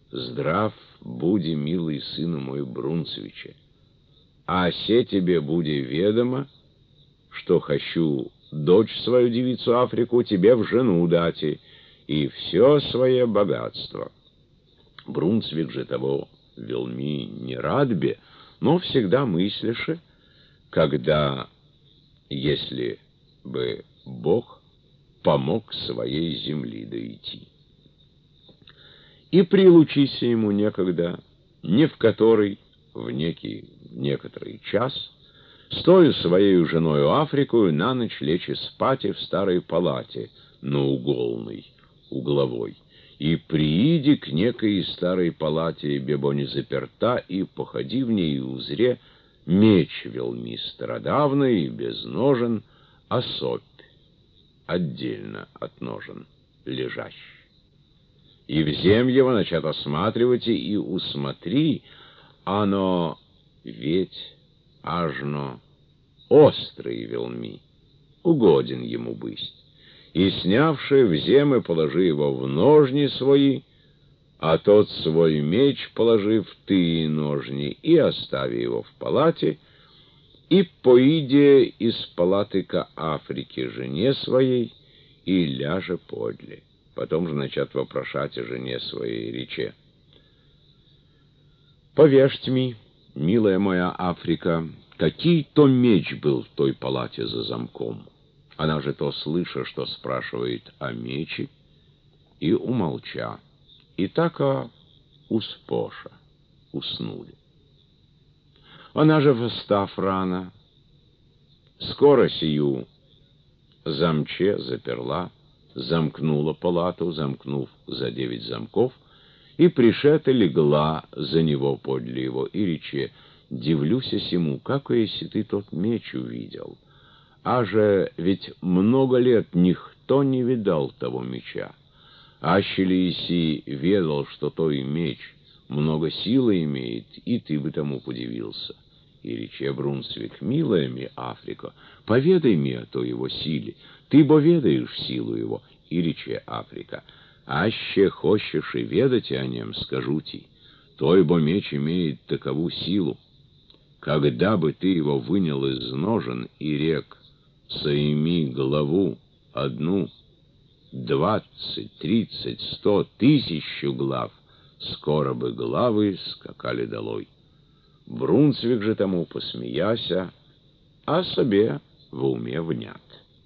Здрав буди, милый сыну мой Брунцвиче, а се тебе буди ведомо, что хочу дочь свою девицу Африку тебе в жену дати, и все свое богатство. Брунцвик же того велми не рад бе, но всегда мысляше, когда, если бы Бог помог своей земли дойти. И прилучися ему некогда, не в который, в некоторый час, с тою своею женою Африкою на ночь лечи спать в старой палате, на угловой, и прииди к некой старой палате, бебо не заперта, и походи в ней и узре меч велми стародавный, без ножен, особь, отдельно от ножен, лежащий. И взем его, начат осматривать, и усмотри, оно ведь ажно острый велми, угоден ему быть. И снявши, взем и положи его в ножни свои, а тот свой меч положи в тые ножни, и остави его в палате, и поиде из палаты ко Африке жене своей, и ляже подле. Потом же начат вопрошать о жене своей, рече: «Повежьте ми, милая моя Африка, какой то меч был в той палате за замком?» Она же то слыша, что спрашивает о мече, и умолча, и так успоша уснули. Она же, встав рано, скоро сию замче заперла, замкнула палату, замкнув за 9 замков, и пришета легла за него подле его, и рече: «Дивлюся сему, как если ты тот меч увидел, а же ведь много лет никто не видал того меча. Аще ли еси ведал, что той меч много силы имеет, и ты бы тому подивился». И рече Брунцвик: «Милая ми Африка, поведай мне о той его силе, ты бо ведаешь силу его». И рече Африка: «Аще хочешь и ведать о нем, скажу ти, той бо меч имеет такову силу, когда бы ты его вынял из ножен и рек: соими главу одну, 20, 30, 100, 1000 глав, скоро бы главы скакали долой». Брунцвик же тому посмеяся, а себе в уме внят.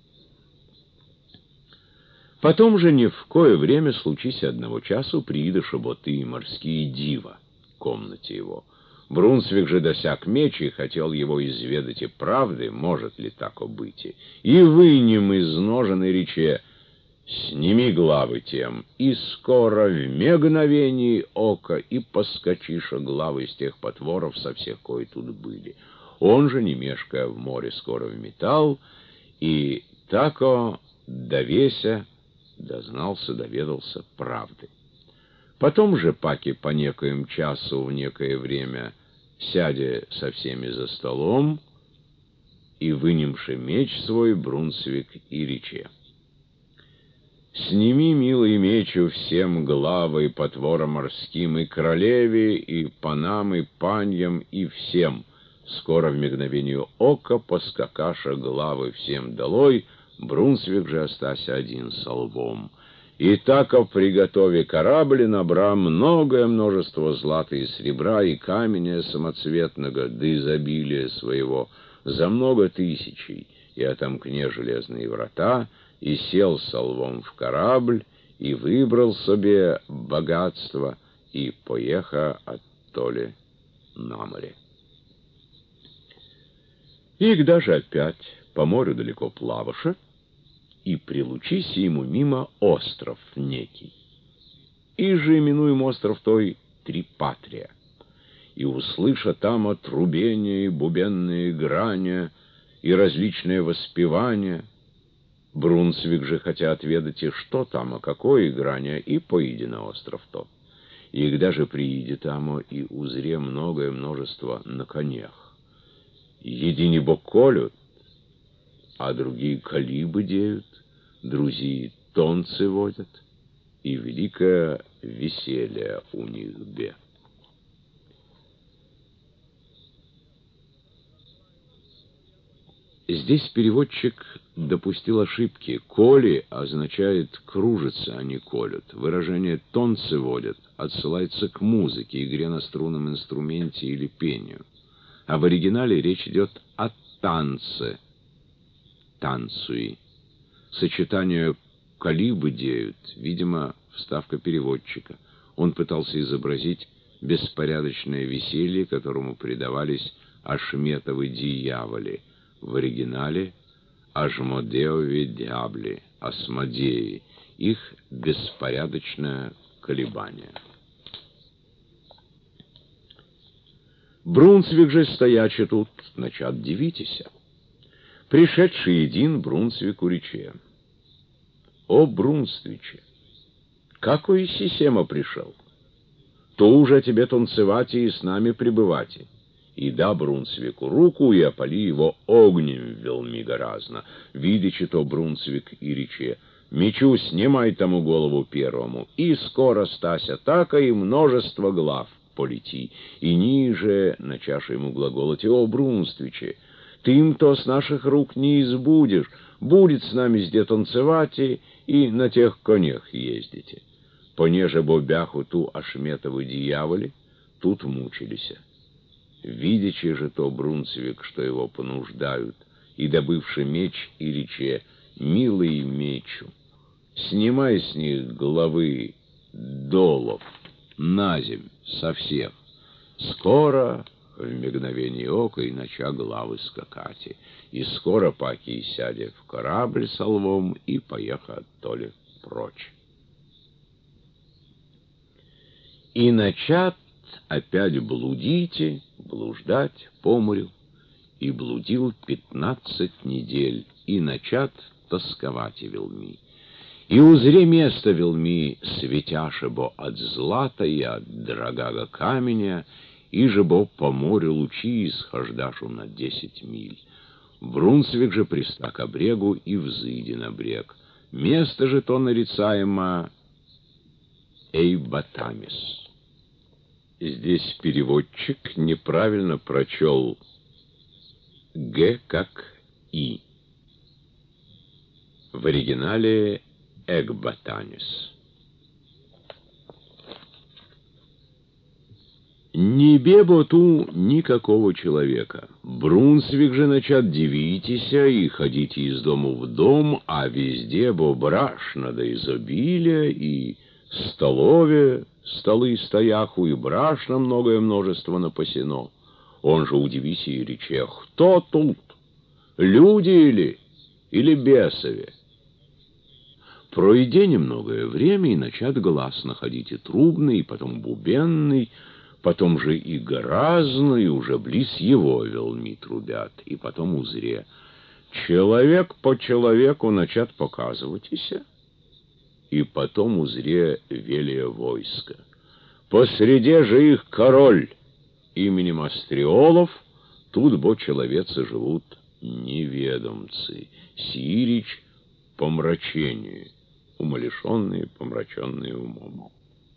Потом же ни в кое время случись одного часу приида шаботы и морские дива в комнате его. Брунцвик же досяк меч и хотел его изведать и правды, может ли тако быть, и вынем из ножен и рече: «Сними главы тем, и скоро в мгновении ока и поскочиша главы из тех потворов со всех, кои тут были». Он же, не мешкая, в море скоро вметал, и тако довеся доведался правды. Потом же, паки по некоем часу в некое время, сядя со всеми за столом, и вынемши меч свой, Брунцвик и рече: «Сними, милый, мечу всем главы потворам морским, и королеве, и панам, и паньям, и всем. Скоро в мгновению ока поскакаша главы всем долой, Брунцвик же остася один со лбом. И тако приготови корабль, набра многое множество злата и серебра, и камня самоцветного, до изобилия своего, за много тысячей, и отомкне железные врата, и сел со лбом в корабль, и выбрал себе богатство, и поеха оттоле на море». И даже опять по морю далеко плаваша, и прилучись ему мимо остров некий. И же именуем остров той Трипатрия. И услыша там отрубение и бубенные грани, и различные воспевания, Брунцвик же, хотя отведать и что там, а какое играние, и поиди на остров тот. И когда же прииди там, и узре многое множество на конях. Едини бо колют, а другие колибы деют, другие тонцы водят. и великое веселье у них бе. Здесь переводчик допустил ошибки. «Коли» означает «кружится», а не «колют». Выражение «тонцы водят» отсылается к музыке, игре на струнном инструменте или пению. А в оригинале речь идет о танце, танцуи. Сочетание «колибы деют», видимо, вставка переводчика. Он пытался изобразить беспорядочное веселье, которому предавались Ашметовы дьяволи. В оригинале Ажмодеови дьябли, Асмодеи, их беспорядочное колебание. Брунсвик же стоячи тут, начат дивитеся. Пришедший един Брунсвику рече: «О, Брунствиче, какой сисема пришел? То уже тебе танцевать и с нами пребывать. И да Брунсвику руку, и опали его огнем велми гораздо. Видячи то Брунсвик и рече: мечу, снимай тому голову первому, и скоро стася така, и множество глав полети. И ниже, начавши ему глаголать: о, Брунствиче, ты им то с наших рук не избудешь, будет с нами зде танцевать и на тех конях ездите. Понеже бобяху ту Ашметовы дьяволи, тут мучилися. Видячи же то Брунсвик, что его понуждают, и добывший меч, и рече: милый мечу, снимай с них головы долов наземь со всех. Скоро в мгновение ока и нача главы скакати, и скоро паки сядет в корабль со львом и поеха оттоле прочь. И начат опять блудите, блуждать по морю, и блудил 15 недель, и начат тосковать велми. И узре место велми светяше бо от злата и от дорогого каменя, и же бо по морю лучи исхождашу на 10 миль. Брунсвик же приста к брегу и взыди на брег. Место же то нарицаемо Эйбатамис. Здесь переводчик неправильно прочел «г» как «и». В оригинале «эгбатанис». Не бебо ту никакого человека. Брунсвик же начат дивитеся и ходите из дому в дом, а везде бо брашно да изобилия, и столове столы стояху, и брашно многое множество напасено. Он же удивися и рече: кто тут? Люди или бесове? Пройде немногое время, и начат глас находить и трубный, и потом бубенный, потом же и гораздный, уже близ его велми трубят, и потом узре. Человек по человеку начат показыватися, и потом узре велие войско. Посреди же их король именем Астриолов, тут бо человецы живут неведомцы, сирич помрачение, умалишенные, помраченные умом.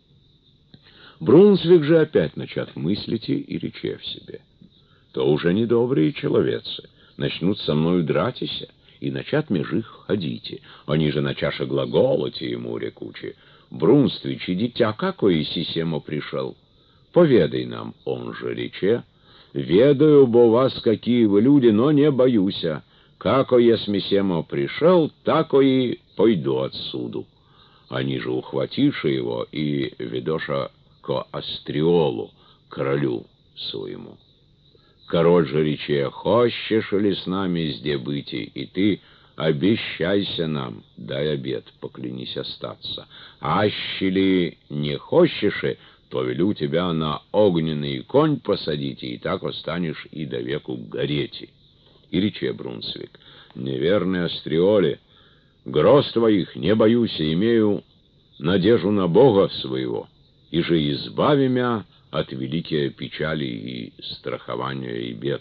Брунсвик же опять начат мыслить и рече в себе: то уже недобрые человецы начнут со мною дратися, и начат меж их ходите. Они же начаше глаголоте ему рекучи: Брунствич, и дитя, какое сисемо пришел? Поведай нам, он же рече: ведаю бо вас, какие вы люди, но не боюся. Како есмь семо пришел, тако и пойду отсюду. Они же ухватиши его и ведоша ко Астриолу, королю своему. Король же рече: хочешь ли с нами зде быть, и ты обещайся нам, дай обет, поклянись остаться. Аще ли не хочешь, то велю тебя на огненный конь посадить, и так останешь и до веку гореть. И рече Брунсвик: неверный Астриоле, гроз твоих не боюсь, имею надежду на Бога своего, и же избави мя от великие печали и страхования и бед.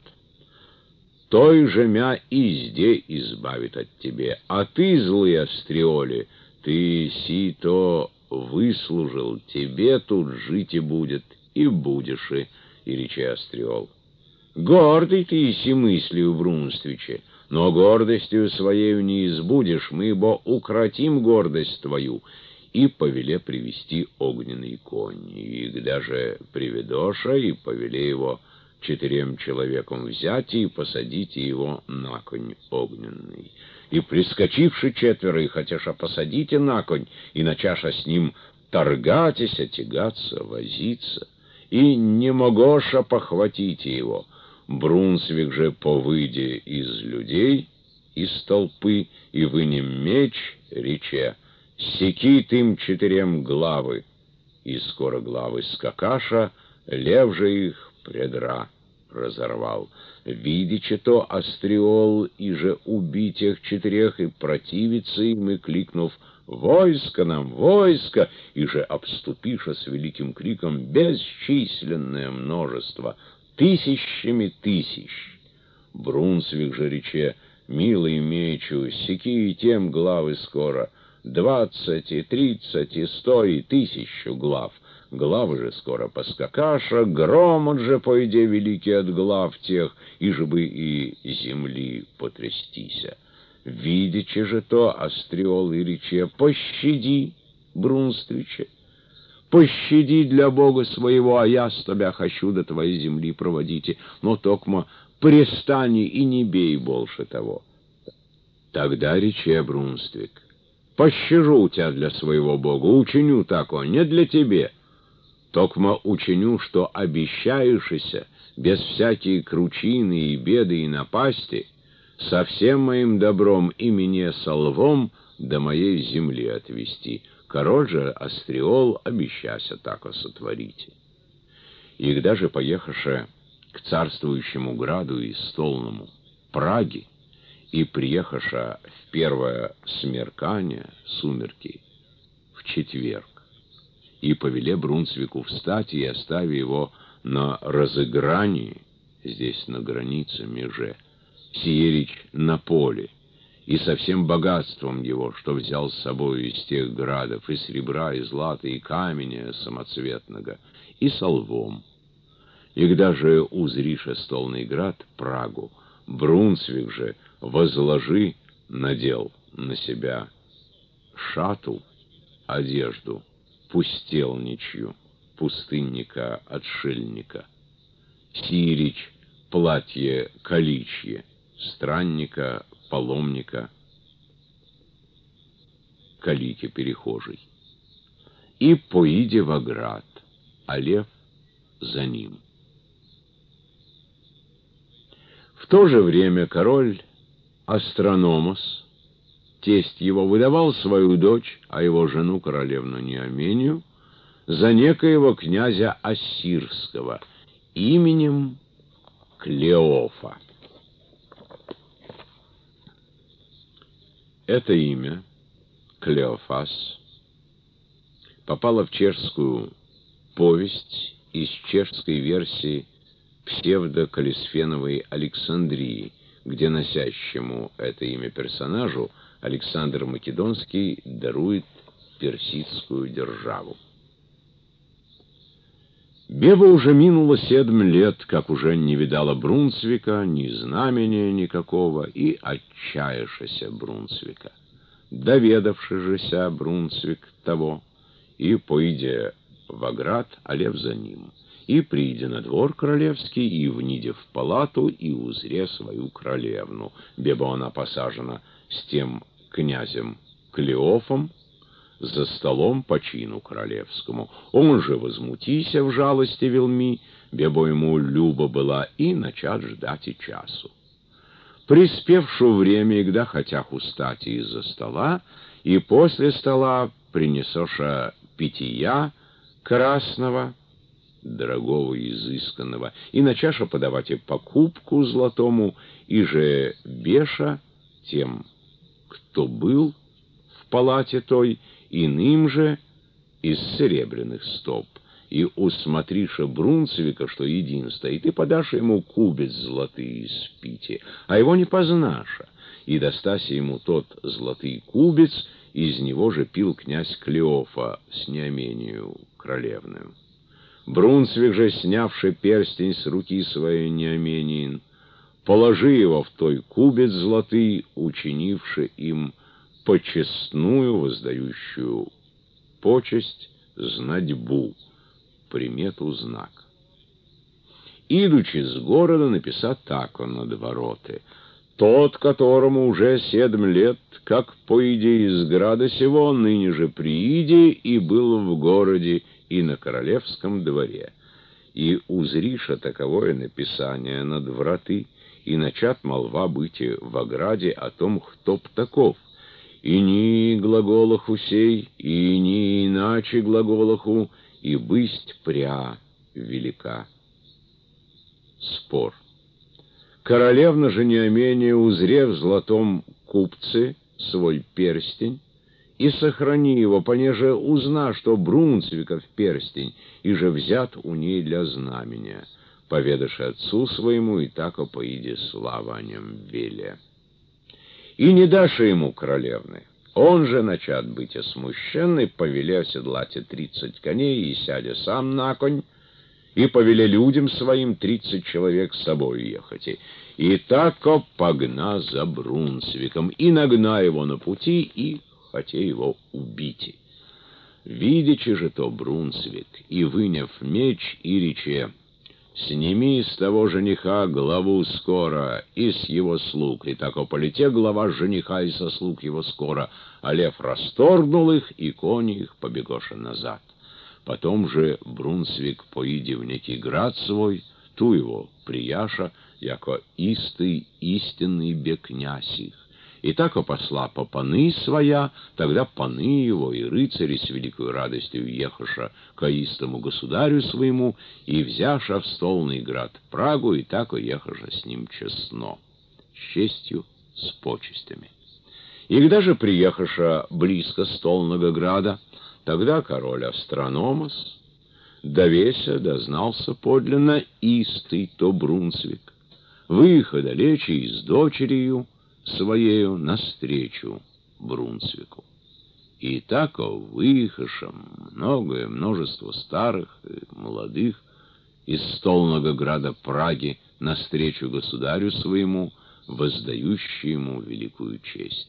Той же мя и зде избавит от тебе, а ты, злый Астриоле, ты си то выслужил, тебе тут жить и будет, и будешь, и рече Астриол. Гордый ты си мыслью, Брунствиче, но гордостью своею не избудешь, мы бо укротим гордость твою, и повеле привести огненный конь. И даже приведоша, и повеле его 4 человекам взять и посадите его на конь огненный. И прискочивши 4, и хотяша посадите на конь, и начаша с ним торгатися, тягаться, возиться, и не могоша похватите его. Брунсвик же повыйде из людей, из толпы, и вынем меч, рече: «Секи тым 4 главы». И скоро главы скакаша, лев же их предра разорвал. Видячи то, Астриол и же убить их 4, и противиться им, и кликнув: «Войско нам, войско!» и же обступиша с великим криком бесчисленное множество, 1000 тысяч. Брунсвик же рече: «Милый мечу, секи и тем главы скоро, 20, и 30, и 100, и 1000 глав». Главы же скоро поскакаша, громот же пойде великий от глав тех, и же бы и земли потрястися. Видячи же то, Астриол и рече: «Пощади, Брунствиче, пощади для Бога своего, а я с тебя хочу до твоей земли проводите, но токмо престани и не бей больше того». Тогда рече Брунствик: «Пощажу тебя для своего Бога, учиню тако, не для тебе. Токмо учиню, что обещаешься, без всякие кручины и беды и напасти, со всем моим добром и мне со лвом до моей земли отвести». Король же Астриол обещася тако сотворить. И когда же поехавши к царствующему граду и столному Праге, и приехаша в первое смеркание, сумерки, в четверг, и повеле Брунсвику встать и остави его на разыгрании, здесь на границе меже, сие речь на поле, и со всем богатством его, что взял с собой из тех градов, и серебра, и злата, и каменя самоцветного, и со лвом. И когда же узрише столный град Прагу, Брунсвик же возложи надел на себя шату, одежду пустелничью, пустынника-отшельника, сирич, платье каличье, странника, паломника, калики перехожий, и поиде в оград, а лев за ним. В то же время король Астрономос, тесть его, выдавал свою дочь, а его жену, королевну Неомению, за некоего князя Ассирского именем Клеофа. Это имя, Клеофас, попало в чешскую повесть из чешской версии псевдокалисфеновой Александрии, где носящему это имя персонажу Александр Македонский дарует персидскую державу. Беба уже минуло 7 лет, как уже не видала Брунсвика, ни знамения никакого, и отчаявшися Брунсвика. Доведавшися Брунсвик того, и пойдя в оград, а лев за ним, и придя на двор королевский, и вниде в палату, и узре свою королевну, беба она посажена с тем князем Клеофом, за столом по чину королевскому. Он же возмутися в жалости велми, бебо ему любо была, и начат ждать и часу. Приспевшу время, когда хотях устать из-за стола, и после стола принесоша питья красного, дорогого и изысканного, и начаша подавать и покупку златому, и же беша тем, кто был в палате той, иным же из серебряных стоп. И усмотриша Брунсвика, что един стоит, и подашь ему кубец златый из пити, а его не познаша, и достася ему тот златый кубец, из него же пил князь Клеофа с Неомению королевную. Брунсвик же, снявший перстень с руки своей Неомениин, положи его в той кубец золотый, учинивши им почестную, воздающую почесть, знатьбу, примету знак. Идучи с города, написал так он над вороты: «Тот, которому уже 7 лет, как поиде из града сего, ныне же прииде и был в городе и на королевском дворе. И узриша таковое написание над враты, и начат молва быти в ограде о том, кто б таков, и ни глаголаху сей, и ни иначе глаголаху, и бысть пря велика». Спор. Королевна же Неомения, узрев в золотом кубце свой перстень, и сохрани его, понеже узна, что Брунсвиков перстень, и же взят у ней для знамения, поведаши отцу своему, и тако поиде слава о нем веле. И не дашь ему королевны. Он же, начат быть осмущенный, повеле оседлать 30 коней, и сядя сам на конь, и повеле людям своим 30 человек с собой ехать. И тако погна за Брунсвиком, и нагна его на пути, и хоте его убить. Видячи же то Брунсвик, и выняв меч, и рече: «Сними с того жениха главу скоро, и с его слуг». И тако полете глава жениха и со слуг его скоро, а лев расторгнул их, и кони их побегоша назад. Потом же Брунсвик поиде в некий град свой, ту его прияша, яко истинный бе князь их. И тако посла по паны своя, тогда паны его и рыцари с великой радостью ехаша ко истому государю своему, и взяша в столный град Прагу, и тако ехаша с ним честно, с честью, с почестями. И когда же приехаша близко столного града, тогда король Астрономос, довеся, дознался подлинно истый то Брунсвик, выехал далече и с дочерью своею навстречу Брунсвику. И тако выехавшим многое множество старых и молодых из столного града Праги навстречу государю своему, воздающему ему великую честь.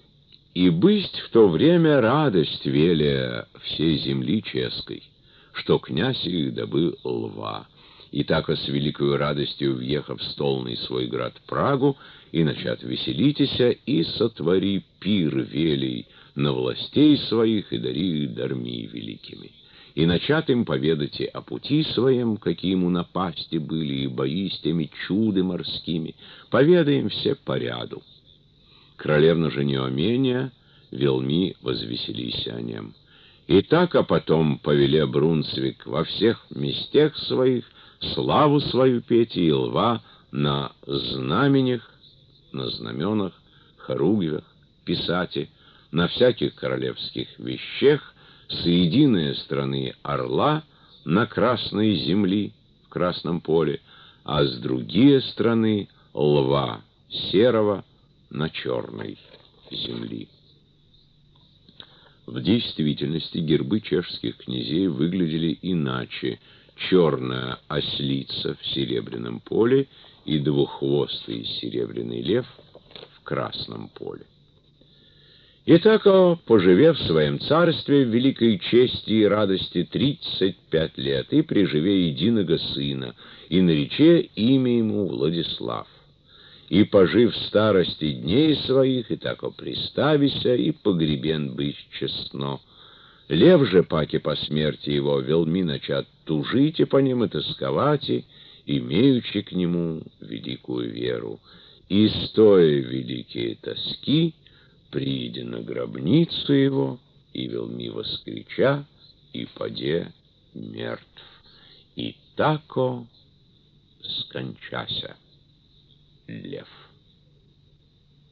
И бысть в то время радость велия всей земли ческой, что князь их добыл лва. И тако с великою радостью, въехав в столный свой град Прагу, и начат веселитеся, и сотвори пир велий на властей своих, и дари дарми великими. И начат им поведать о пути своем, какие ему напасти были, и бои с теми чуды морскими, поведаем все по ряду. Королевна же Неомения велми возвеселися о нем. И так, а потом повеле Брунсвик во всех местах своих славу свою петь и лва на знаменях, на знаменах, хоругвях писати, на всяких королевских вещах, с единой страны орла на красной земли, в красном поле, а с другие страны лва серого на черной земли. В действительности гербы чешских князей выглядели иначе: черная ослица в серебряном поле и двуххвостый серебряный лев в красном поле. Итак, поживев в своем царстве в великой чести и радости 35 лет, и приживе единого сына, и нарече имя ему Владислав. И, пожив в старости дней своих, и тако приставися, и погребен быть честно. Лев же, паки по смерти его, велми начат тужить и по ним и тосковать, имеючи к нему великую веру. И, стоя великие тоски, прииде на гробницу его, и велми воскрича, и поде мертв. И тако скончася лев.